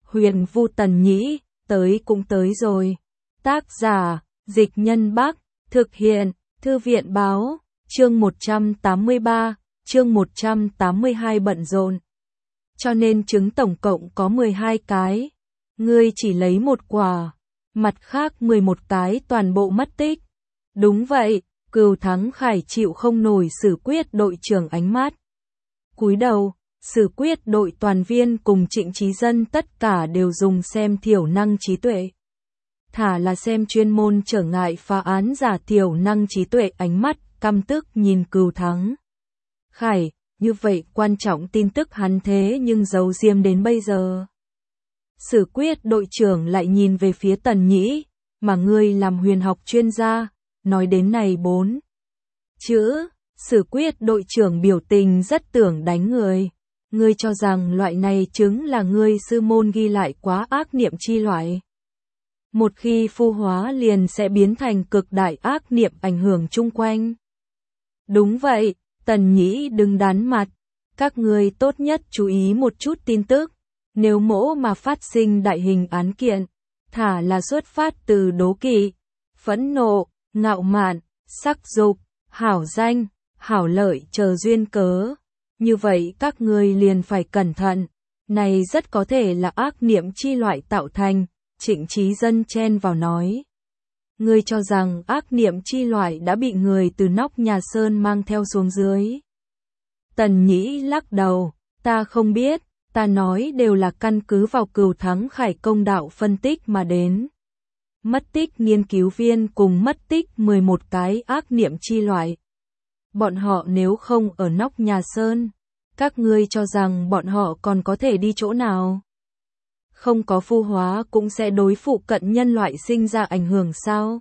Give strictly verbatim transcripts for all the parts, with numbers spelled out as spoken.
Huyền Vu Tần Nhĩ, tới cũng tới rồi. Tác giả, Dịch Nhân Bắc, thực hiện, Thư viện Báo, chương một trăm tám mươi ba, chương một trăm tám mươi hai bận rộn. Cho nên trứng tổng cộng có mười hai cái. Ngươi chỉ lấy một quả, mặt khác mười một cái toàn bộ mất tích. Đúng vậy, Cửu Thắng Khải chịu không nổi Sử Quyết đội trưởng ánh mắt. Cúi đầu, Sử Quyết đội toàn viên cùng Trịnh Chí Dân tất cả đều dùng xem thiểu năng trí tuệ. Thả là xem chuyên môn trở ngại phá án giả thiểu năng trí tuệ, ánh mắt căm tức nhìn Cửu Thắng Khải, như vậy quan trọng tin tức hắn thế nhưng giấu diêm đến bây giờ. Sử Quyết đội trưởng lại nhìn về phía Tần Nhĩ, mà ngươi làm huyền học chuyên gia, nói đến này bốn chữ, Sử Quyết đội trưởng biểu tình rất tưởng đánh người. Ngươi cho rằng loại này chứng là ngươi sư môn ghi lại quá ác niệm chi loại. Một khi phu hóa liền sẽ biến thành cực đại ác niệm ảnh hưởng chung quanh. Đúng vậy, Tần Nhĩ đừng đán mặt, các ngươi tốt nhất chú ý một chút tin tức. Nếu mỗ mà phát sinh đại hình án kiện, thả là xuất phát từ đố kỵ, phẫn nộ, ngạo mạn, sắc dục, hảo danh, hảo lợi chờ duyên cớ. Như vậy các ngươi liền phải cẩn thận, này rất có thể là ác niệm chi loại tạo thành. Trịnh Chí Dân chen vào nói. Ngươi cho rằng ác niệm chi loại đã bị người từ nóc nhà Sơn mang theo xuống dưới. Tần Nhĩ lắc đầu, ta không biết, ta nói đều là căn cứ vào Cửu Thắng Khải công đạo phân tích mà đến. Mất tích nghiên cứu viên cùng mất tích mười một cái ác niệm chi loại. Bọn họ nếu không ở nóc nhà Sơn, các ngươi cho rằng bọn họ còn có thể đi chỗ nào? Không có phu hóa cũng sẽ đối phụ cận nhân loại sinh ra ảnh hưởng sao?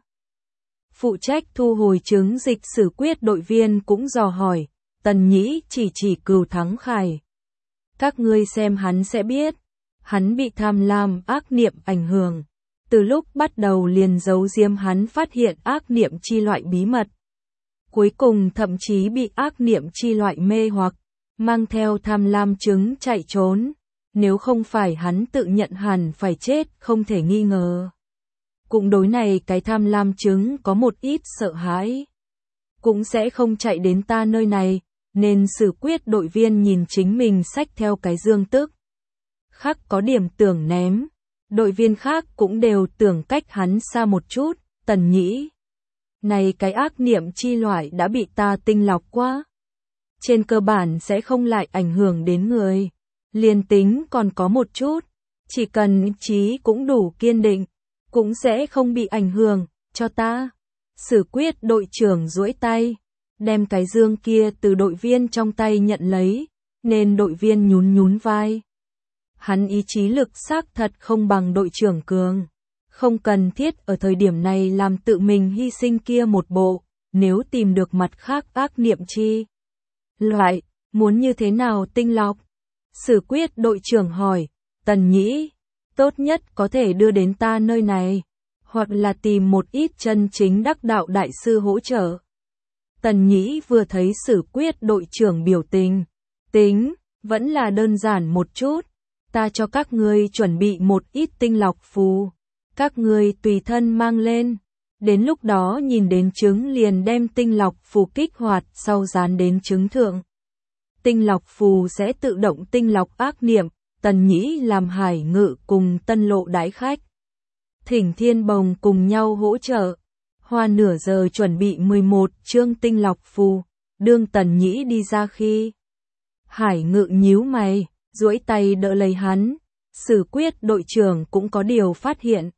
Phụ trách thu hồi chứng dịch Sử Quyết đội viên cũng dò hỏi, Tần Nhĩ chỉ chỉ Cửu Thắng Khải. Các ngươi xem hắn sẽ biết, hắn bị tham lam ác niệm ảnh hưởng. Từ lúc bắt đầu liền giấu diếm hắn phát hiện ác niệm chi loại bí mật. Cuối cùng thậm chí bị ác niệm chi loại mê hoặc, mang theo tham lam chứng chạy trốn. Nếu không phải hắn tự nhận hẳn phải chết không thể nghi ngờ. Cũng đối này cái tham lam chứng có một ít sợ hãi. Cũng sẽ không chạy đến ta nơi này, nên Sử Quyết đội viên nhìn chính mình xách theo cái dương tức. Khác có điểm tưởng ném, đội viên khác cũng đều tưởng cách hắn xa một chút, Tần Nhĩ. Này cái ác niệm chi loại đã bị ta tinh lọc quá. Trên cơ bản sẽ không lại ảnh hưởng đến người. Liên tính còn có một chút, chỉ cần ý chí cũng đủ kiên định, cũng sẽ không bị ảnh hưởng, cho ta. Sử Quyết đội trưởng duỗi tay, đem cái dương kia từ đội viên trong tay nhận lấy, nên đội viên nhún nhún vai. Hắn ý chí lực xác thật không bằng đội trưởng cường, không cần thiết ở thời điểm này làm tự mình hy sinh kia một bộ, nếu tìm được mặt khác ác niệm chi loại, muốn như thế nào tinh lọc? Sử Quyết đội trưởng hỏi, Tần Nhĩ, tốt nhất có thể đưa đến ta nơi này, hoặc là tìm một ít chân chính đắc đạo đại sư hỗ trợ. Tần Nhĩ vừa thấy Sử Quyết đội trưởng biểu tình, tính, vẫn là đơn giản một chút, ta cho các ngươi chuẩn bị một ít tinh lọc phù, các ngươi tùy thân mang lên, đến lúc đó nhìn đến trứng liền đem tinh lọc phù kích hoạt sau dán đến trứng thượng. Tinh lọc phù sẽ tự động tinh lọc ác niệm, Tần Nhĩ làm Hải Ngự cùng Tân Lộ đái khách. Thỉnh Thiên Bồng cùng nhau hỗ trợ. Hoa nửa giờ chuẩn bị mười một chương tinh lọc phù, đương Tần Nhĩ đi ra khi. Hải Ngự nhíu mày, duỗi tay đỡ lấy hắn, Sử Quyết đội trưởng cũng có điều phát hiện.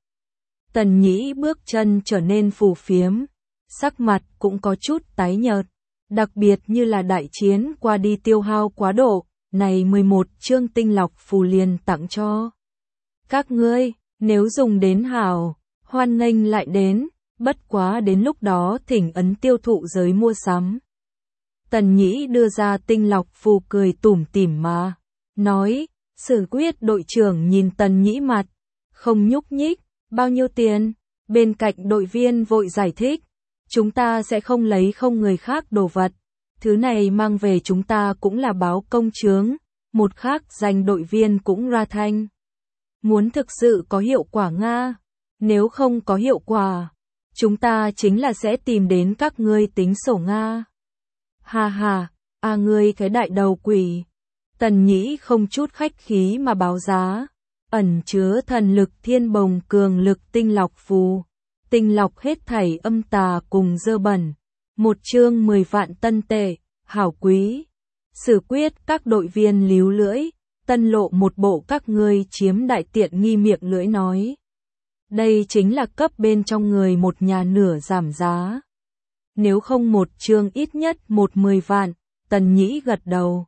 Tần Nhĩ bước chân trở nên phù phiếm, sắc mặt cũng có chút tái nhợt. Đặc biệt như là đại chiến qua đi tiêu hao quá độ, này mười một chương tinh lọc phù liền tặng cho. Các ngươi, nếu dùng đến hảo, hoan nghênh lại đến, bất quá đến lúc đó thỉnh ấn tiêu thụ giới mua sắm. Tần Nhĩ đưa ra tinh lọc phù cười tủm tỉm mà, nói, Sử Quyết đội trưởng nhìn Tần Nhĩ mặt, không nhúc nhích, bao nhiêu tiền, bên cạnh đội viên vội giải thích. Chúng ta sẽ không lấy không người khác đồ vật, thứ này mang về chúng ta cũng là báo công chướng, một khác danh đội viên cũng ra thanh. Muốn thực sự có hiệu quả Nga. Nếu không có hiệu quả, chúng ta chính là sẽ tìm đến các ngươi tính sổ Nga. Ha ha, à ngươi cái đại đầu quỷ. Tần Nhĩ không chút khách khí mà báo giá. Ẩn chứa thần lực thiên bồng cường lực tinh lọc phù. Tinh lọc hết thảy âm tà cùng dơ bẩn. Một chương mười vạn tân tệ, hảo quý. Xử quyết các đội viên líu lưỡi. Tân lộ một bộ các ngươi chiếm đại tiện nghi miệng lưỡi nói. Đây chính là cấp bên trong người một nhà nửa giảm giá. Nếu không một chương ít nhất một mười vạn, Tần Nhĩ gật đầu.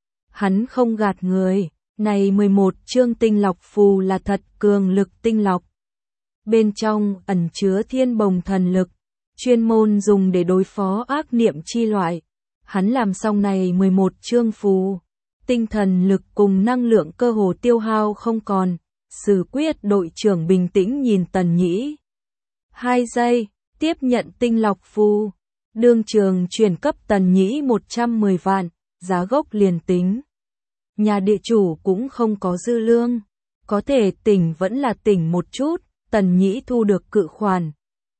Hắn không gạt người, này mười một chương tinh lọc phù là thật cường lực tinh lọc. Bên trong ẩn chứa thiên bồng thần lực, chuyên môn dùng để đối phó ác niệm chi loại. Hắn làm xong này mười một chương phù, tinh thần lực cùng năng lượng cơ hồ tiêu hao không còn. Xử quyết đội trưởng bình tĩnh nhìn Tần Nhĩ. Hai giây, tiếp nhận tinh lọc phù. Đương trường chuyển cấp Tần Nhĩ một trăm mười vạn, giá gốc liền tính. Nhà địa chủ cũng không có dư lương. Có thể tỉnh vẫn là tỉnh một chút, Tần Nhĩ thu được cự khoản.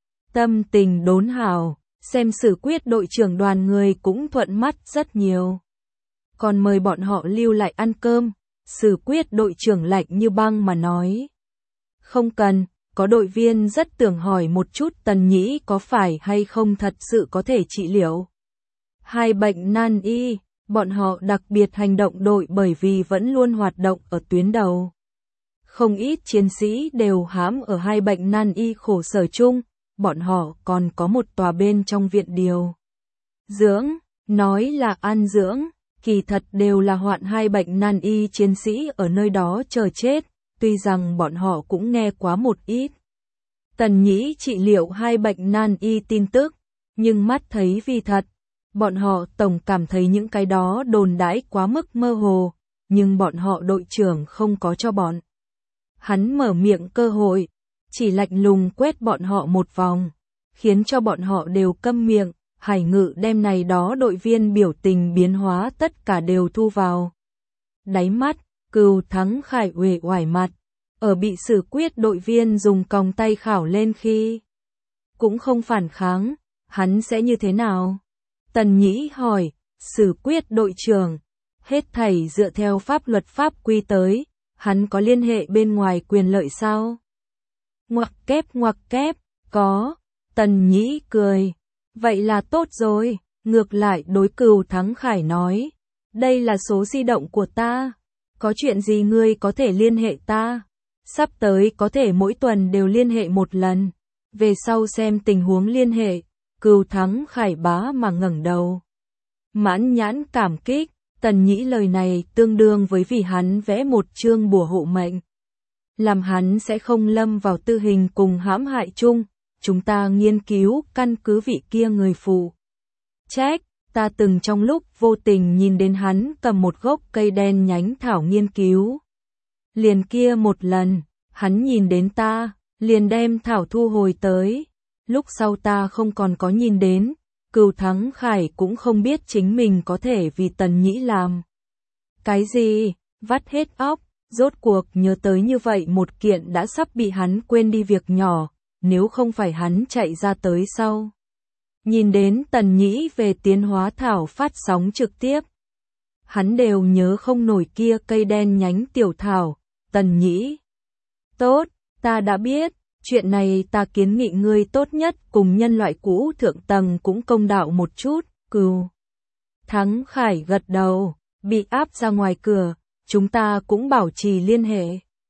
Tâm tình đốn hào, xem xử quyết đội trưởng đoàn người cũng thuận mắt rất nhiều. Còn mời bọn họ lưu lại ăn cơm. Xử quyết đội trưởng lạnh như băng mà nói. Không cần, có đội viên rất tưởng hỏi một chút Tần Nhĩ có phải hay không thật sự có thể trị liệu. Hai bệnh nan y, bọn họ đặc biệt hành động đội bởi vì vẫn luôn hoạt động ở tuyến đầu. Không ít chiến sĩ đều hãm ở hai bệnh nan y khổ sở chung, bọn họ còn có một tòa bên trong viện điều. Dưỡng, nói là an dưỡng. Kỳ thật đều là hoạn hai bệnh nan y chiến sĩ ở nơi đó chờ chết, tuy rằng bọn họ cũng nghe quá một ít. Tần Nhĩ trị liệu hai bệnh nan y tin tức, nhưng mắt thấy vì thật, bọn họ tổng cảm thấy những cái đó đồn đãi quá mức mơ hồ, nhưng bọn họ đội trưởng không có cho bọn. Hắn mở miệng cơ hội, chỉ lạnh lùng quét bọn họ một vòng, khiến cho bọn họ đều câm miệng. Hải Ngự đem này đó đội viên biểu tình biến hóa tất cả đều thu vào. Đáy mắt, Cừu Thắng Khải uể oải mặt, ở bị xử quyết đội viên dùng còng tay khảo lên khi cũng không phản kháng, hắn sẽ như thế nào? Tần Nhĩ hỏi, xử quyết đội trưởng, hết thảy dựa theo pháp luật pháp quy tới, hắn có liên hệ bên ngoài quyền lợi sao? Ngoặc kép ngoặc kép, có, Tần Nhĩ cười. Vậy là tốt rồi, ngược lại đối Cừu Thắng Khải nói, đây là số di động của ta, có chuyện gì ngươi có thể liên hệ ta, sắp tới có thể mỗi tuần đều liên hệ một lần, về sau xem tình huống liên hệ, Cừu Thắng Khải bá mà ngẩng đầu. Mãn nhãn cảm kích, Tần Nhĩ lời này tương đương với vì hắn vẽ một chương bùa hộ mệnh. Làm hắn sẽ không lâm vào tư hình cùng hãm hại chung. Chúng ta nghiên cứu căn cứ vị kia người phụ trách, ta từng trong lúc vô tình nhìn đến hắn cầm một gốc cây đen nhánh thảo nghiên cứu. Liền kia một lần, hắn nhìn đến ta, liền đem thảo thu hồi tới. Lúc sau ta không còn có nhìn đến, Cừu Thắng Khải cũng không biết chính mình có thể vì Tần Nhĩ làm. Cái gì, vắt hết óc, rốt cuộc nhớ tới như vậy một kiện đã sắp bị hắn quên đi việc nhỏ. Nếu không phải hắn chạy ra tới sau. Nhìn đến Tần Nhĩ về tiến hóa thảo phát sóng trực tiếp. Hắn đều nhớ không nổi kia cây đen nhánh tiểu thảo. Tần Nhĩ. Tốt, ta đã biết, chuyện này ta kiến nghị ngươi tốt nhất cùng nhân loại cũ thượng tầng cũng công đạo một chút. Cừu Thắng Khải gật đầu, bị áp ra ngoài cửa, chúng ta cũng bảo trì liên hệ.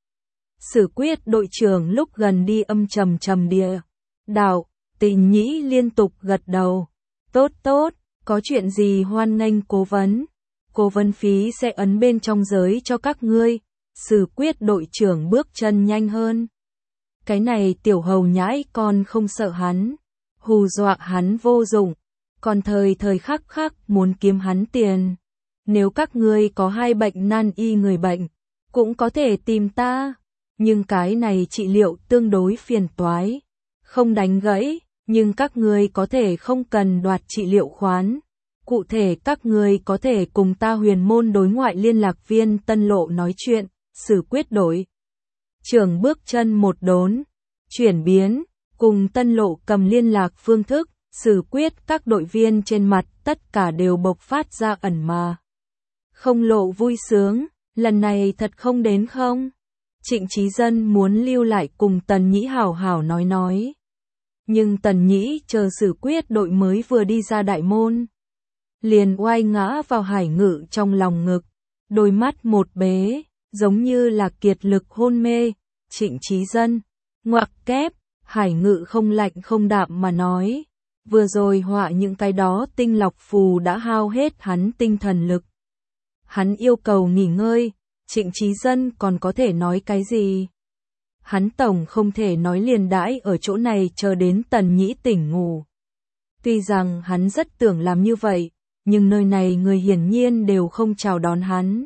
Xử quyết đội trưởng lúc gần đi âm trầm trầm địa. Đạo, Tần Nhĩ liên tục gật đầu. Tốt tốt, có chuyện gì hoan nghênh cố vấn. Cố vấn phí sẽ ấn bên trong giới cho các ngươi. Xử quyết đội trưởng bước chân nhanh hơn. Cái này tiểu hầu nhãi con không sợ hắn. Hù dọa hắn vô dụng. Còn thời thời khắc khắc muốn kiếm hắn tiền. Nếu các ngươi có hai bệnh nan y người bệnh, cũng có thể tìm ta. Nhưng cái này trị liệu tương đối phiền toái, không đánh gãy, nhưng các ngươi có thể không cần đoạt trị liệu khoán. Cụ thể các ngươi có thể cùng ta huyền môn đối ngoại liên lạc viên Tân Lộ nói chuyện, xử quyết đổi. Trưởng bước chân một đốn, chuyển biến, cùng Tân Lộ cầm liên lạc phương thức, xử quyết các đội viên trên mặt tất cả đều bộc phát ra ẩn mà. Không lộ vui sướng, lần này thật không đến không? Trịnh Chí Dân muốn lưu lại cùng Tần Nhĩ hảo hảo nói nói. Nhưng Tần Nhĩ chờ xử quyết đội mới vừa đi ra đại môn. Liền oai ngã vào Hải Ngự trong lòng ngực, đôi mắt một bế, giống như là kiệt lực hôn mê. Trịnh Chí Dân, ngoặc kép, Hải Ngự không lạnh không đạm mà nói. Vừa rồi họa những cái đó tinh lọc phù đã hao hết hắn tinh thần lực. Hắn yêu cầu nghỉ ngơi, Trịnh Chí Dân còn có thể nói cái gì? Hắn tổng không thể nói liền đãi ở chỗ này chờ đến Tần Nhĩ tỉnh ngủ. Tuy rằng hắn rất tưởng làm như vậy, nhưng nơi này người hiển nhiên đều không chào đón hắn.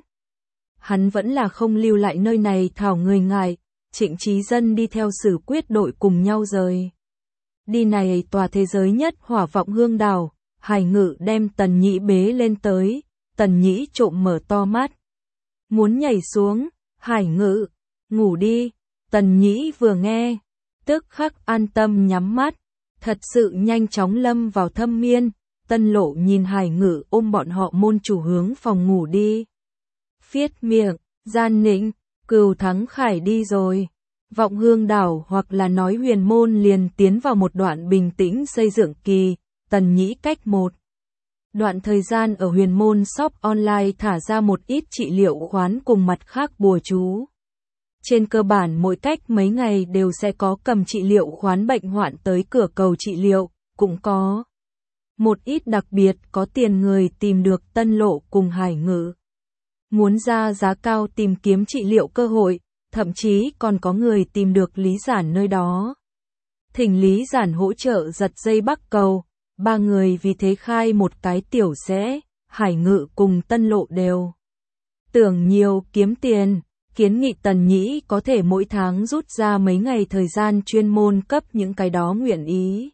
Hắn vẫn là không lưu lại nơi này thảo người ngại, Trịnh Chí Dân đi theo xử quyết đội cùng nhau rời. Đi này tòa thế giới nhất hỏa vọng hương đảo, Hải Ngự đem Tần Nhĩ bế lên tới, Tần Nhĩ trộm mở to mắt. Muốn nhảy xuống, Hải Ngự, ngủ đi, Tần Nhĩ vừa nghe, tức khắc an tâm nhắm mắt, thật sự nhanh chóng lâm vào thâm miên. Tân Lộ nhìn Hải Ngự ôm bọn họ môn chủ hướng phòng ngủ đi. Phiết miệng, gian nịnh, Cừu Thắng Khải đi rồi. Vọng hương đảo hoặc là nói huyền môn liền tiến vào một đoạn bình tĩnh xây dựng kỳ, Tần Nhĩ cách một đoạn thời gian ở huyền môn shop online thả ra một ít trị liệu khoán cùng mặt khác bùa chú. Trên cơ bản mỗi cách mấy ngày đều sẽ có cầm trị liệu khoán bệnh hoạn tới cửa cầu trị liệu, cũng có một ít đặc biệt có tiền người tìm được Tân Lộ cùng Hải Ngự. Muốn ra giá cao tìm kiếm trị liệu cơ hội, thậm chí còn có người tìm được Lý Giản nơi đó. Thỉnh Lý Giản hỗ trợ giật dây bắc cầu, ba người vì thế khai một cái tiểu sẽ, Hải Ngự cùng Tân Lộ đều tưởng nhiều kiếm tiền, kiến nghị Tần Nhĩ có thể mỗi tháng rút ra mấy ngày thời gian chuyên môn cấp những cái đó nguyện ý.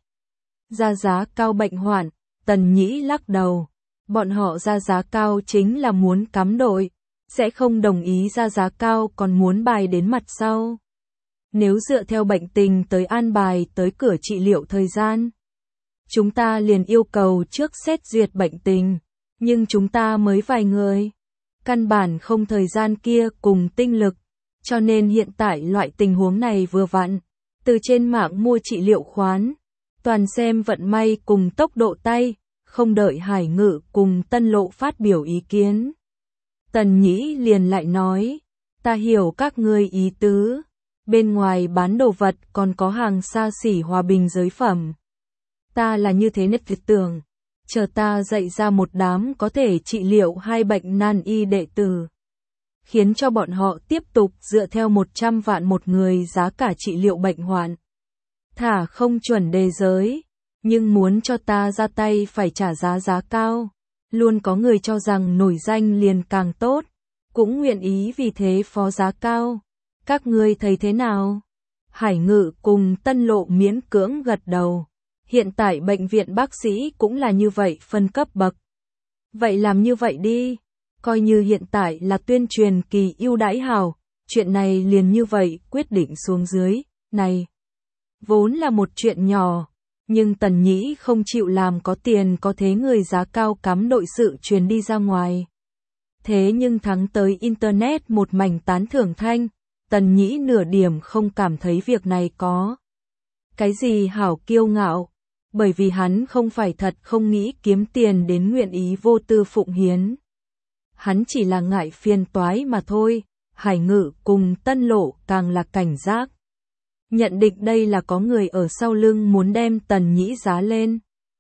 Ra giá cao bệnh hoạn, Tần Nhĩ lắc đầu, bọn họ ra giá cao chính là muốn cắm đội, sẽ không đồng ý ra giá cao còn muốn bài đến mặt sau. Nếu dựa theo bệnh tình tới an bài tới cửa trị liệu thời gian, chúng ta liền yêu cầu trước xét duyệt bệnh tình, nhưng chúng ta mới vài người, căn bản không thời gian kia cùng tinh lực, cho nên hiện tại loại tình huống này vừa vặn, từ trên mạng mua trị liệu khoán, toàn xem vận may cùng tốc độ tay, không đợi Hải Ngự cùng Tân Lộ phát biểu ý kiến. Tần Nhĩ liền lại nói, ta hiểu các ngươi ý tứ, bên ngoài bán đồ vật còn có hàng xa xỉ hòa bình giới phẩm. Ta là như thế nhất tưởng, chờ ta dạy ra một đám có thể trị liệu hai bệnh nan y đệ tử. Khiến cho bọn họ tiếp tục dựa theo một trăm vạn một người giá cả trị liệu bệnh hoạn. Thả không chuẩn đề giới, nhưng muốn cho ta ra tay phải trả giá giá cao. Luôn có người cho rằng nổi danh liền càng tốt, cũng nguyện ý vì thế phó giá cao. Các ngươi thấy thế nào? Hải Ngự cùng Tân Lộ miễn cưỡng gật đầu. Hiện tại bệnh viện bác sĩ cũng là như vậy phân cấp bậc. Vậy làm như vậy đi, coi như hiện tại là tuyên truyền kỳ ưu đãi hảo, chuyện này liền như vậy quyết định xuống dưới, này. Vốn là một chuyện nhỏ, nhưng Tần Nhĩ không chịu làm có tiền có thế người giá cao cắm đội sự truyền đi ra ngoài. Thế nhưng thắng tới Internet một mảnh tán thưởng thanh, Tần Nhĩ nửa điểm không cảm thấy việc này có cái gì hảo kiêu ngạo, bởi vì hắn không phải thật không nghĩ kiếm tiền đến nguyện ý vô tư phụng hiến. Hắn chỉ là ngại phiền toái mà thôi. Hải Ngự cùng Tân Lộ càng là cảnh giác. Nhận định đây là có người ở sau lưng muốn đem Tần Nhĩ giá lên.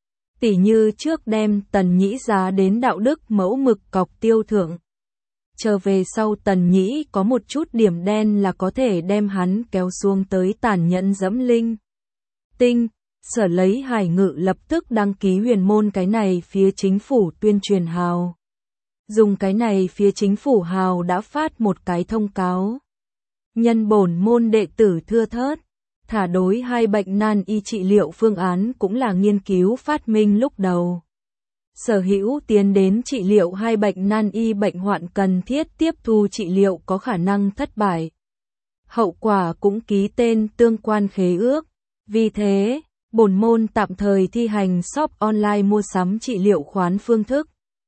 Tỉ như trước đem Tần Nhĩ giá đến đạo đức mẫu mực cọc tiêu thượng. Trở về sau Tần Nhĩ có một chút điểm đen là có thể đem hắn kéo xuống tới tàn nhẫn dẫm linh. Tinh, sở lấy Hải Ngự lập tức đăng ký huyền môn cái này phía chính phủ tuyên truyền hào. Dùng cái này phía chính phủ hào đã phát một cái thông cáo. Nhân bổn môn đệ tử thưa thớt, thả đối hai bệnh nan y trị liệu phương án cũng là nghiên cứu phát minh lúc đầu. Sở hữu tiến đến trị liệu hai bệnh nan y bệnh hoạn cần thiết tiếp thu trị liệu có khả năng thất bại. hậu quả cũng ký tên tương quan khế ước. Vì thế, bổn môn tạm thời thi hành shop online mua sắm trị liệu khoán phương thức.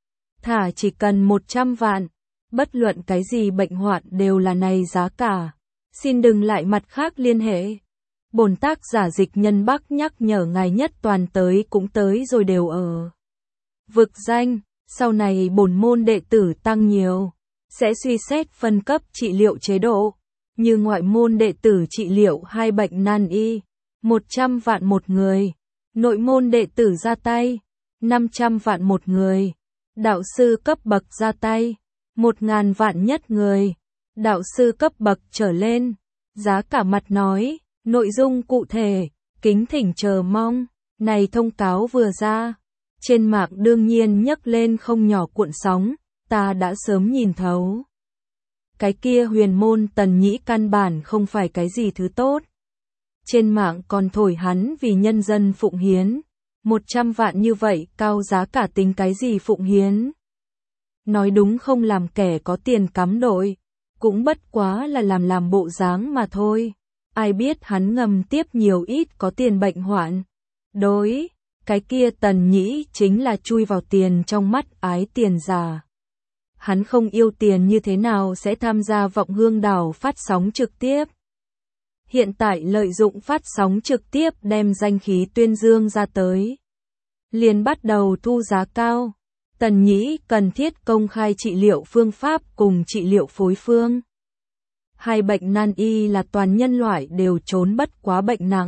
Thả chỉ cần một trăm vạn, bất luận cái gì bệnh hoạn đều là này giá cả. Xin đừng lại mặt khác liên hệ. Bổn tác giả Dịch Nhân Bắc nhắc nhở ngài nhất toàn tới cũng tới rồi đều ở vực danh, sau này bổn môn đệ tử tăng nhiều, sẽ suy xét phân cấp trị liệu chế độ, như ngoại môn đệ tử trị liệu hai bệnh nan y, một trăm vạn một người, nội môn đệ tử ra tay, năm trăm vạn một người, đạo sư cấp bậc ra tay, một ngàn vạn nhất người, đạo sư cấp bậc trở lên, giá cả mặt nói, nội dung cụ thể, kính thỉnh chờ mong. Này thông cáo vừa ra, trên mạng đương nhiên nhấc lên không nhỏ cuộn sóng, ta đã sớm nhìn thấu. Cái kia huyền môn Tần Nhĩ căn bản không phải cái gì thứ tốt. Trên mạng còn thổi hắn vì nhân dân phụng hiến, một trăm vạn như vậy cao giá cả tính cái gì phụng hiến. Nói đúng không làm kẻ có tiền cắm đội, cũng bất quá là làm làm bộ dáng mà thôi. Ai biết hắn ngầm tiếp nhiều ít có tiền bệnh hoạn. Đối, cái kia Tần Nhĩ chính là chui vào tiền trong mắt ái tiền già. Hắn không yêu tiền như thế nào sẽ tham gia Vọng Hương Đảo phát sóng trực tiếp. Hiện tại lợi dụng phát sóng trực tiếp đem danh khí tuyên dương ra tới. Liền bắt đầu thu giá cao. Tần Nhĩ cần thiết công khai trị liệu phương pháp cùng trị liệu phối phương. Hai bệnh nan y là toàn nhân loại đều trốn bất quá bệnh nặng.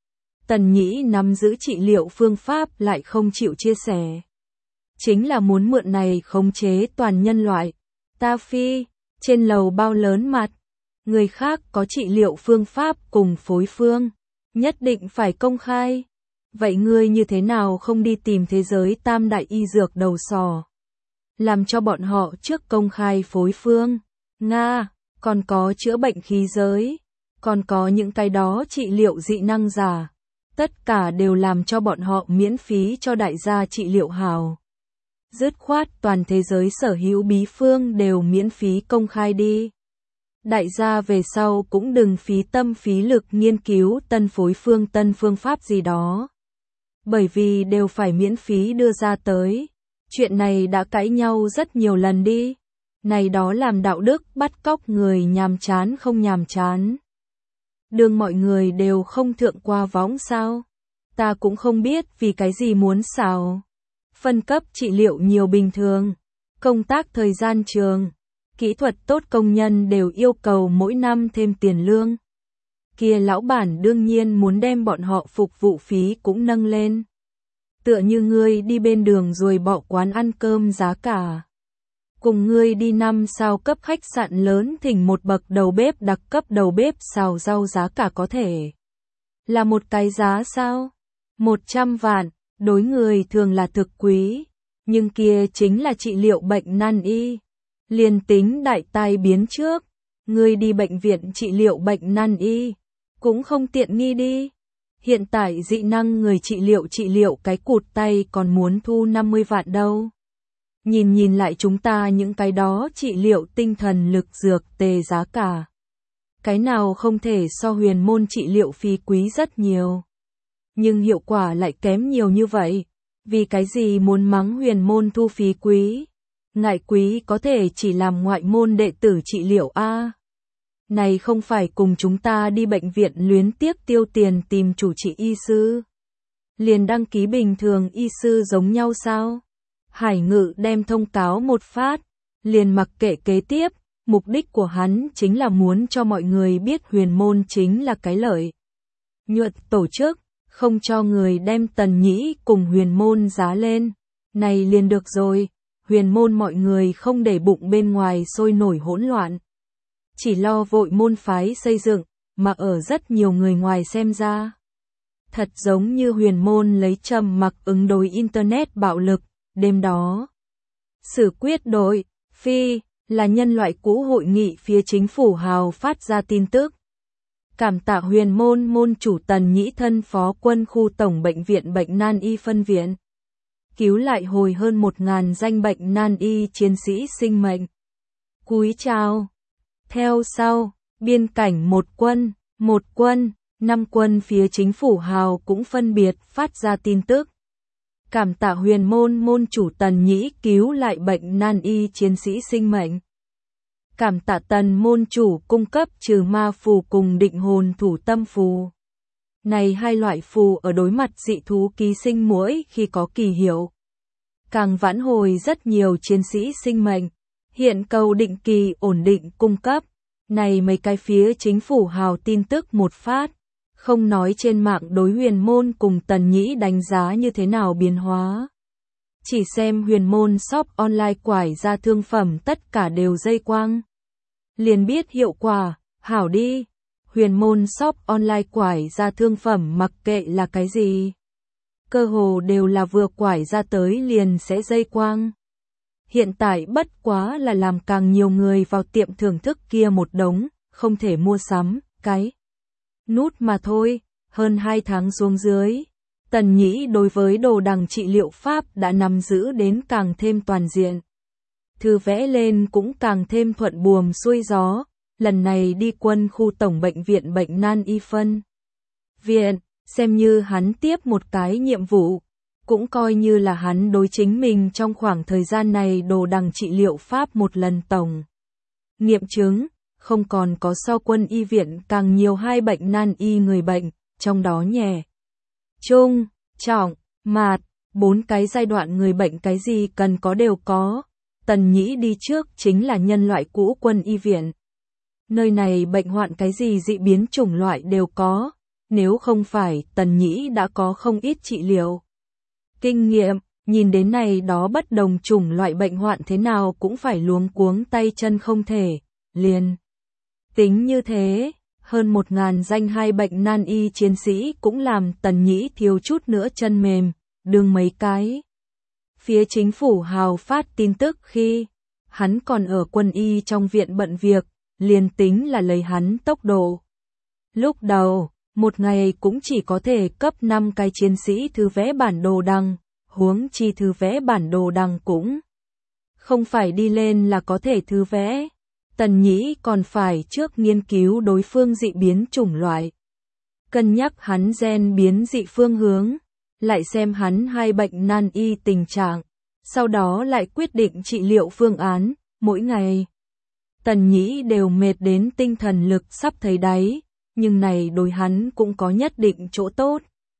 Tần Nhĩ nắm giữ trị liệu phương pháp lại không chịu chia sẻ. Chính là muốn mượn này khống chế toàn nhân loại. Ta phi, trên lầu bao lớn mặt. Người khác có trị liệu phương pháp cùng phối phương, nhất định phải công khai. Vậy ngươi như thế nào không đi tìm thế giới tam đại y dược đầu sò? Làm cho bọn họ trước công khai phối phương. Nga, còn có chữa bệnh khí giới, còn có những cái đó trị liệu dị năng giả. Tất cả đều làm cho bọn họ miễn phí cho đại gia trị liệu hào. Dứt khoát toàn thế giới sở hữu bí phương đều miễn phí công khai đi. Đại gia về sau cũng đừng phí tâm phí lực nghiên cứu tân phối phương tân phương pháp gì đó. Bởi vì đều phải miễn phí đưa ra tới. Chuyện này đã cãi nhau rất nhiều lần đi. Này đó làm đạo đức bắt cóc người nhàm chán không nhàm chán. Đường mọi người đều không thượng qua võng sao. Ta cũng không biết vì cái gì muốn xào. Phân cấp trị liệu nhiều bình thường. Công tác thời gian trường. Kỹ thuật tốt công nhân đều yêu cầu mỗi năm thêm tiền lương. Kia lão bản đương nhiên muốn đem bọn họ phục vụ phí cũng nâng lên. Tựa như ngươi đi bên đường rồi bỏ quán ăn cơm giá cả. Cùng ngươi đi năm sao cấp khách sạn lớn thỉnh một bậc đầu bếp đặc cấp đầu bếp xào rau giá cả có thể là một cái giá sao? một trăm vạn, đối người thường là thực quý, nhưng kia chính là trị liệu bệnh nan y. Liền tính đại tai biến trước, ngươi đi bệnh viện trị liệu bệnh nan y, cũng không tiện nghi đi. Hiện tại dị năng người trị liệu trị liệu cái cụt tay còn muốn thu năm mươi vạn đâu. Nhìn nhìn lại chúng ta những cái đó trị liệu tinh thần lực dược tề giá cả. Cái nào không thể so huyền môn trị liệu phí quý rất nhiều. Nhưng hiệu quả lại kém nhiều như vậy. Vì cái gì muốn mắng huyền môn thu phí quý? Ngại quý có thể chỉ làm ngoại môn đệ tử trị liệu a. Này không phải cùng chúng ta đi bệnh viện luyến tiếc tiêu tiền tìm chủ trị y sư. Liền đăng ký bình thường y sư giống nhau sao? Hải Ngự đem thông cáo một phát, liền mặc kệ kế tiếp, mục đích của hắn chính là muốn cho mọi người biết huyền môn chính là cái lợi nhuận tổ chức, không cho người đem Tần Nhĩ cùng huyền môn giá lên. Này liền được rồi, huyền môn mọi người không để bụng bên ngoài sôi nổi hỗn loạn. Chỉ lo vội môn phái xây dựng, mà ở rất nhiều người ngoài xem ra. Thật giống như huyền môn lấy trầm mặc ứng đối Internet bạo lực, đêm đó. Xử quyết đội, phi, là nhân loại cũ hội nghị phía chính phủ hào phát ra tin tức. Cảm tạ huyền môn môn chủ Tần Nhĩ thân phó quân khu tổng bệnh viện bệnh nan y phân viện. Cứu lại hồi hơn một ngàn danh bệnh nan y chiến sĩ sinh mệnh. Cúi chào. Theo sau, biên cảnh một quân, một quân, năm quân phía chính phủ Hào cũng phân biệt phát ra tin tức. Cảm tạ huyền môn môn chủ Tần Nhĩ cứu lại bệnh nan y chiến sĩ sinh mệnh. Cảm tạ Tần môn chủ cung cấp trừ ma phù cùng định hồn thủ tâm phù. Này hai loại phù ở đối mặt dị thú ký sinh muỗi khi có kỳ hiệu. Càng vãn hồi rất nhiều chiến sĩ sinh mệnh. Hiện cầu định kỳ ổn định cung cấp. Này mấy cái phía chính phủ Hào tin tức một phát. Không nói trên mạng đối huyền môn cùng Tần Nhĩ đánh giá như thế nào biến hóa. Chỉ xem huyền môn shop online quải ra thương phẩm tất cả đều dây quang. Liền biết hiệu quả, hảo đi. Huyền môn shop online quải ra thương phẩm mặc kệ là cái gì. Cơ hồ đều là vừa quải ra tới liền sẽ dây quang. Hiện tại bất quá là làm càng nhiều người vào tiệm thưởng thức kia một đống, không thể mua sắm, cái nút mà thôi, hơn hai tháng xuống dưới. Tần Nhĩ đối với đồ đằng trị liệu pháp đã nắm giữ đến càng thêm toàn diện. Thư vẽ lên cũng càng thêm thuận buồm xuôi gió, lần này đi quân khu tổng bệnh viện bệnh nan y phân viện, xem như hắn tiếp một cái nhiệm vụ, cũng coi như là hắn đối chính mình trong khoảng thời gian này đồ đằng trị liệu pháp một lần tổng nghiệm chứng. Không còn có so quân y viện càng nhiều hai bệnh nan y người bệnh, trong đó nhẹ, trung, trọng, mạt, bốn cái giai đoạn người bệnh cái gì cần có đều có. Tần Nhĩ đi trước chính là nhân loại cũ quân y viện. Nơi này bệnh hoạn cái gì dị biến chủng loại đều có, nếu không phải Tần Nhĩ đã có không ít trị liệu. Kinh nghiệm, nhìn đến này đó bất đồng chủng loại bệnh hoạn thế nào cũng phải luống cuống tay chân không thể, liền. Tính như thế, hơn một ngàn danh hai bệnh nan y chiến sĩ cũng làm Tần Nhĩ thiếu chút nữa chân mềm, đương mấy cái. Phía chính phủ Hào phát tin tức khi hắn còn ở quân y trong viện bận việc, liền tính là lấy hắn tốc độ. Lúc đầu, một ngày cũng chỉ có thể cấp năm cái chiến sĩ thư vẽ bản đồ đằng, huống chi thư vẽ bản đồ đằng cũng không phải đi lên là có thể thư vẽ. Tần Nhĩ còn phải trước nghiên cứu đối phương dị biến chủng loại. Cân nhắc hắn gen biến dị phương hướng, lại xem hắn hai bệnh nan y tình trạng, sau đó lại quyết định trị liệu phương án, mỗi ngày. Tần Nhĩ đều mệt đến tinh thần lực sắp thấy đáy, nhưng này đối hắn cũng có nhất định chỗ tốt.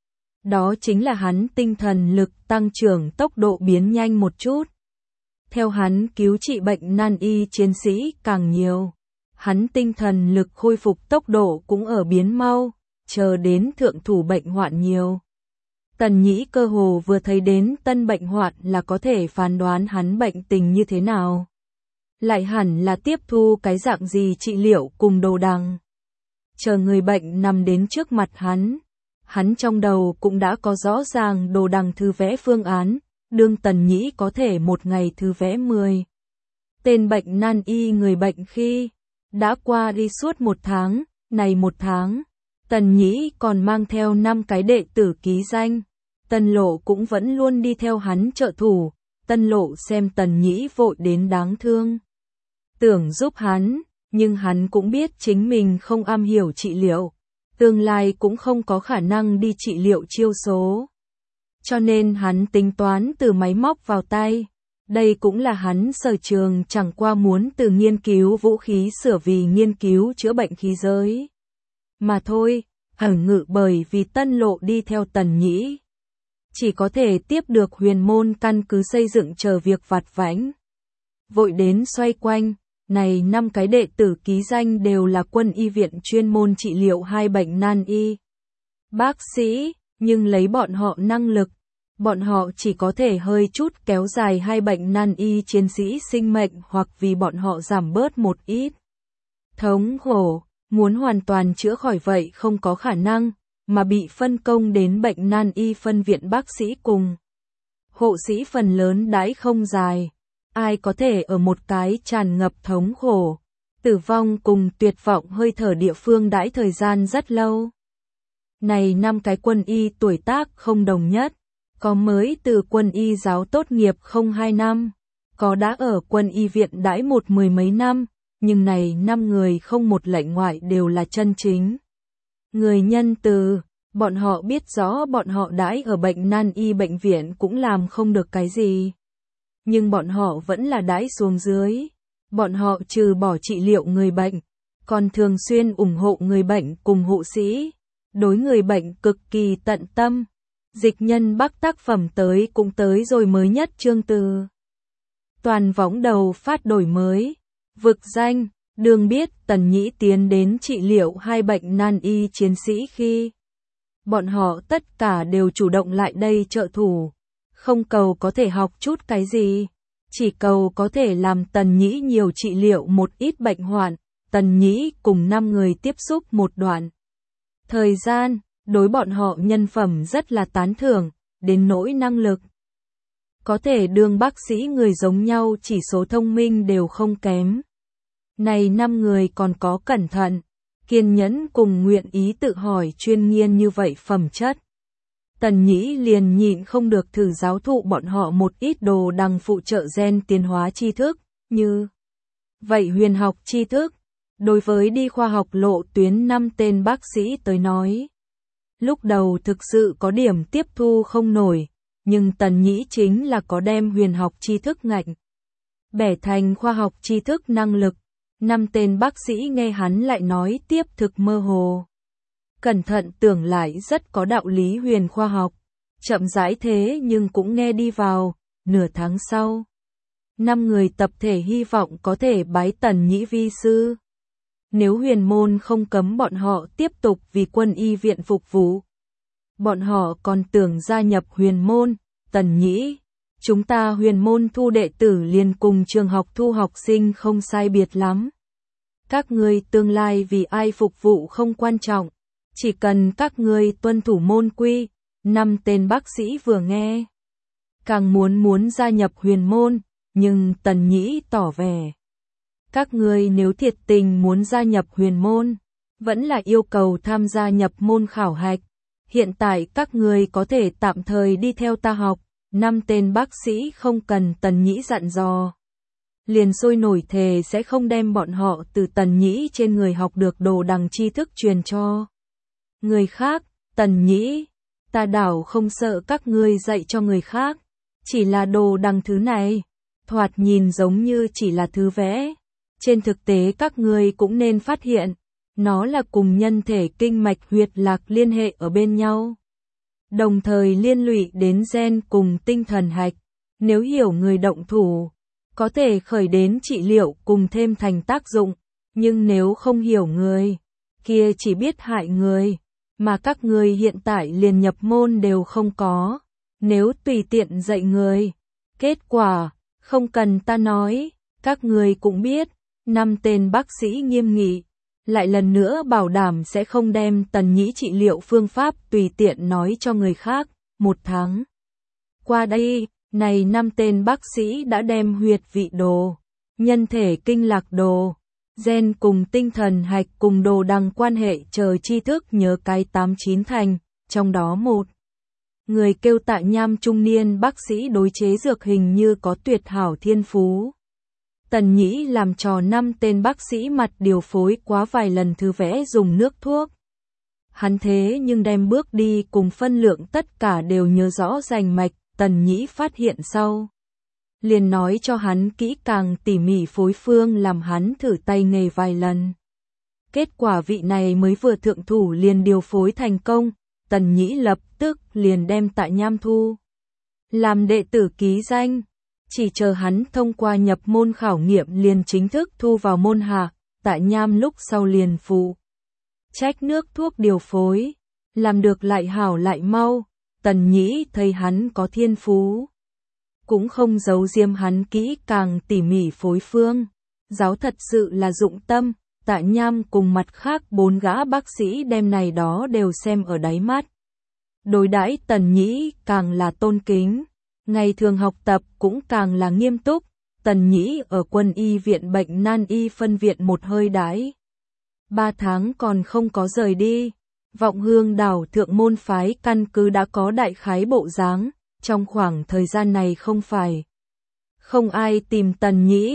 Đó chính là hắn tinh thần lực tăng trưởng tốc độ biến nhanh một chút. Theo hắn cứu trị bệnh nan y chiến sĩ càng nhiều, hắn tinh thần lực khôi phục tốc độ cũng ở biến mau, chờ đến thượng thủ bệnh hoạn nhiều. Tần Nhĩ cơ hồ vừa thấy đến tân bệnh hoạn là có thể phán đoán hắn bệnh tình như thế nào. Lại hẳn là tiếp thu cái dạng gì trị liệu cùng đồ đằng. Chờ người bệnh nằm đến trước mặt hắn, hắn trong đầu cũng đã có rõ ràng đồ đằng thư vẽ phương án. Đương Tần Nhĩ có thể một ngày thư vẽ mười tên bệnh nan y người bệnh khi đã qua đi suốt một tháng, này một tháng, Tần Nhĩ còn mang theo năm cái đệ tử ký danh. Tân Lộ cũng vẫn luôn đi theo hắn trợ thủ, Tân Lộ xem Tần Nhĩ vội đến đáng thương. Tưởng giúp hắn, nhưng hắn cũng biết chính mình không am hiểu trị liệu, tương lai cũng không có khả năng đi trị liệu chiêu số. Cho nên hắn tính toán từ máy móc vào tay. Đây cũng là hắn sở trường chẳng qua muốn từ nghiên cứu vũ khí sửa vì nghiên cứu chữa bệnh khí giới. Mà thôi, ẩn ngự bởi vì Tân Lộ đi theo Tần Nhĩ. Chỉ có thể tiếp được huyền môn căn cứ xây dựng chờ việc vặt vãnh. Vội đến xoay quanh, này năm cái đệ tử ký danh đều là quân y viện chuyên môn trị liệu hai bệnh nan y. Bác sĩ, nhưng lấy bọn họ năng lực, bọn họ chỉ có thể hơi chút kéo dài hai bệnh nan y chiến sĩ sinh mệnh hoặc vì bọn họ giảm bớt một ít thống khổ, muốn hoàn toàn chữa khỏi vậy không có khả năng, mà bị phân công đến bệnh nan y phân viện bác sĩ cùng hộ sĩ phần lớn đãi không dài. Ai có thể ở một cái tràn ngập thống khổ, tử vong cùng tuyệt vọng hơi thở địa phương đãi thời gian rất lâu. Này năm cái quân y tuổi tác không đồng nhất, có mới từ quân y giáo tốt nghiệp không hai năm, có đã ở quân y viện đãi một mười mấy năm, nhưng này năm người không một lệnh ngoại đều là chân chính. Người nhân từ, bọn họ biết rõ bọn họ đãi ở bệnh nan y bệnh viện cũng làm không được cái gì. Nhưng bọn họ vẫn là đãi xuống dưới. Bọn họ trừ bỏ trị liệu người bệnh, còn thường xuyên ủng hộ người bệnh cùng hộ sĩ. Đối người bệnh cực kỳ tận tâm. Dịch nhân Bắc tác phẩm tới cũng tới rồi mới nhất chương từ. Toàn võng đầu phát đổi mới. Vực danh, đương biết Tần Nhĩ tiến đến trị liệu hai bệnh nan y chiến sĩ khi. Bọn họ tất cả đều chủ động lại đây trợ thủ. Không cầu có thể học chút cái gì. Chỉ cầu có thể làm Tần Nhĩ nhiều trị liệu một ít bệnh hoạn. Tần Nhĩ cùng năm người tiếp xúc một đoạn thời gian, đối bọn họ nhân phẩm rất là tán thưởng, đến nỗi năng lực. Có thể đương bác sĩ người giống nhau chỉ số thông minh đều không kém. Này năm người còn có cẩn thận, kiên nhẫn cùng nguyện ý tự hỏi chuyên nghiên như vậy phẩm chất. Tần Nhĩ liền nhịn không được thử giáo thụ bọn họ một ít đồ đằng phụ trợ gen tiến hóa tri thức, như vậy huyền học tri thức. Đối với đi khoa học lộ tuyến năm tên bác sĩ tới nói, lúc đầu thực sự có điểm tiếp thu không nổi, nhưng Tần Nhĩ chính là có đem huyền học tri thức ngạnh bẻ thành khoa học tri thức năng lực. Năm tên bác sĩ nghe hắn lại nói tiếp thực mơ hồ. Cẩn thận tưởng lại rất có đạo lý huyền khoa học, chậm rãi thế nhưng cũng nghe đi vào. Nửa tháng sau, năm người tập thể hy vọng có thể bái Tần Nhĩ vi sư. Nếu huyền môn không cấm bọn họ tiếp tục vì quân y viện phục vụ, bọn họ còn tưởng gia nhập huyền môn. Tần Nhĩ, chúng ta huyền môn thu đệ tử liền cùng trường học thu học sinh không sai biệt lắm. Các ngươi tương lai vì ai phục vụ không quan trọng, chỉ cần các ngươi tuân thủ môn quy. Năm tên bác sĩ vừa nghe, càng muốn muốn gia nhập huyền môn, nhưng Tần Nhĩ tỏ vẻ. Các ngươi nếu thiệt tình muốn gia nhập huyền môn, vẫn là yêu cầu tham gia nhập môn khảo hạch. Hiện tại các ngươi có thể tạm thời đi theo ta học. Năm tên bác sĩ không cần Tần Nhĩ dặn dò, liền sôi nổi thề sẽ không đem bọn họ từ Tần Nhĩ trên người học được đồ đằng tri thức truyền cho người khác. Tần Nhĩ, ta đảo không sợ các ngươi dạy cho người khác, chỉ là đồ đằng thứ này, thoạt nhìn giống như chỉ là thứ vẽ. Trên thực tế các ngươi cũng nên phát hiện, nó là cùng nhân thể kinh mạch huyệt lạc liên hệ ở bên nhau. Đồng thời liên lụy đến gen cùng tinh thần hạch. Nếu hiểu người động thủ, có thể khởi đến trị liệu cùng thêm thành tác dụng. Nhưng nếu không hiểu người, kia chỉ biết hại người. Mà các ngươi hiện tại liền nhập môn đều không có. Nếu tùy tiện dạy người, kết quả, không cần ta nói, các ngươi cũng biết. Năm tên bác sĩ nghiêm nghị, lại lần nữa bảo đảm sẽ không đem Tần Nhĩ trị liệu phương pháp tùy tiện nói cho người khác. Một tháng qua đây, này năm tên bác sĩ đã đem huyệt vị đồ, nhân thể kinh lạc đồ, gen cùng tinh thần hạch cùng đồ đằng quan hệ chờ tri thức nhớ cái tám chín thành. Trong đó một người kêu Tạ Nham trung niên bác sĩ đối chế dược hình như có tuyệt hảo thiên phú. Tần Nhĩ làm trò năm tên bác sĩ mặt điều phối quá vài lần thư vẽ dùng nước thuốc. Hắn thế nhưng đem bước đi cùng phân lượng tất cả đều nhớ rõ rành mạch. Tần Nhĩ phát hiện sau, liền nói cho hắn kỹ càng tỉ mỉ phối phương làm hắn thử tay nghề vài lần. Kết quả vị này mới vừa thượng thủ liền điều phối thành công. Tần Nhĩ lập tức liền đem Tạ Nham thu làm đệ tử ký danh. Chỉ chờ hắn thông qua nhập môn khảo nghiệm liền chính thức thu vào môn hạ. Tạ Nham lúc sau liền phụ trách nước thuốc điều phối, làm được lại hảo lại mau. Tần Nhĩ thấy hắn có thiên phú, cũng không giấu diêm hắn kỹ càng tỉ mỉ phối phương. Giáo thật sự là dụng tâm. Tạ Nham cùng mặt khác bốn gã bác sĩ đem này đó đều xem ở đáy mắt. Đối đãi Tần Nhĩ càng là tôn kính, ngày thường học tập cũng càng là nghiêm túc. Tần Nhĩ ở quân y viện bệnh nan y phân viện một hơi đãi ba tháng còn không có rời đi. Vọng Hương đảo thượng môn phái căn cứ đã có đại khái bộ dáng. Trong khoảng thời gian này không phải không ai tìm Tần Nhĩ,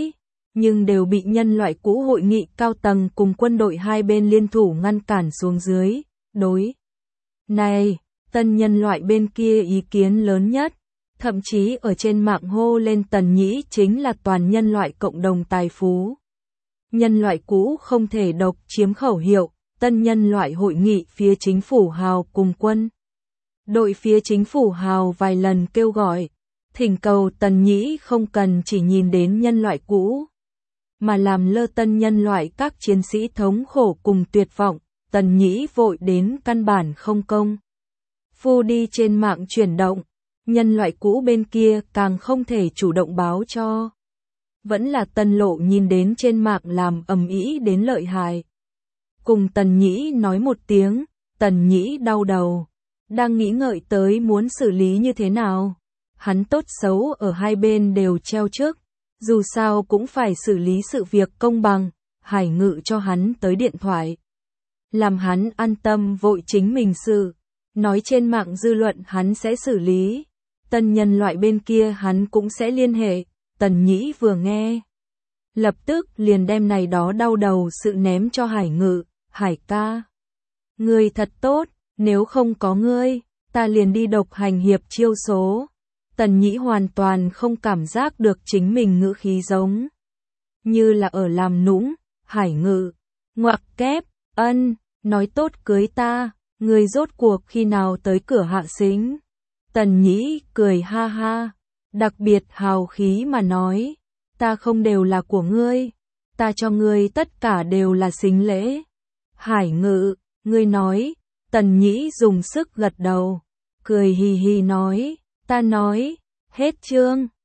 nhưng đều bị nhân loại cũ hội nghị cao tầng cùng quân đội hai bên liên thủ ngăn cản xuống dưới. Đối này, tân nhân loại bên kia ý kiến lớn nhất, thậm chí ở trên mạng hô lên Tần Nhĩ chính là toàn nhân loại cộng đồng tài phú. Nhân loại cũ không thể độc chiếm khẩu hiệu, tân nhân loại hội nghị phía chính phủ Hào cùng quân đội phía chính phủ Hào vài lần kêu gọi, thỉnh cầu Tần Nhĩ không cần chỉ nhìn đến nhân loại cũ, mà làm lơ tân nhân loại các chiến sĩ thống khổ cùng tuyệt vọng. Tần Nhĩ vội đến căn bản không công phu đi trên mạng chuyển động, nhân loại cũ bên kia càng không thể chủ động báo cho. Vẫn là Tân Lộ nhìn đến trên mạng làm ầm ĩ đến lợi hại. Cùng Tần Nhĩ nói một tiếng, Tần Nhĩ đau đầu, đang nghĩ ngợi tới muốn xử lý như thế nào. Hắn tốt xấu ở hai bên đều treo trước, dù sao cũng phải xử lý sự việc công bằng. Hải Ngự cho hắn tới điện thoại, làm hắn an tâm vội chính mình sự, nói trên mạng dư luận hắn sẽ xử lý, tân nhân loại bên kia hắn cũng sẽ liên hệ. Tần Nhĩ vừa nghe, lập tức liền đem này đó đau đầu sự ném cho Hải Ngự. Hải ca, ngươi thật tốt, nếu không có ngươi, ta liền đi độc hành hiệp chiêu số. Tần Nhĩ hoàn toàn không cảm giác được chính mình ngữ khí giống như là ở làm nũng. Hải Ngự, ngoặc kép, ân, nói tốt cưới ta, ngươi rốt cuộc khi nào tới cửa hạ xính. Tần Nhĩ cười ha ha, đặc biệt hào khí mà nói, ta không đều là của ngươi, ta cho ngươi tất cả đều là xính lễ. Hải Ngự, ngươi nói. Tần Nhĩ dùng sức gật đầu, cười hì hì nói, ta nói, hết chương.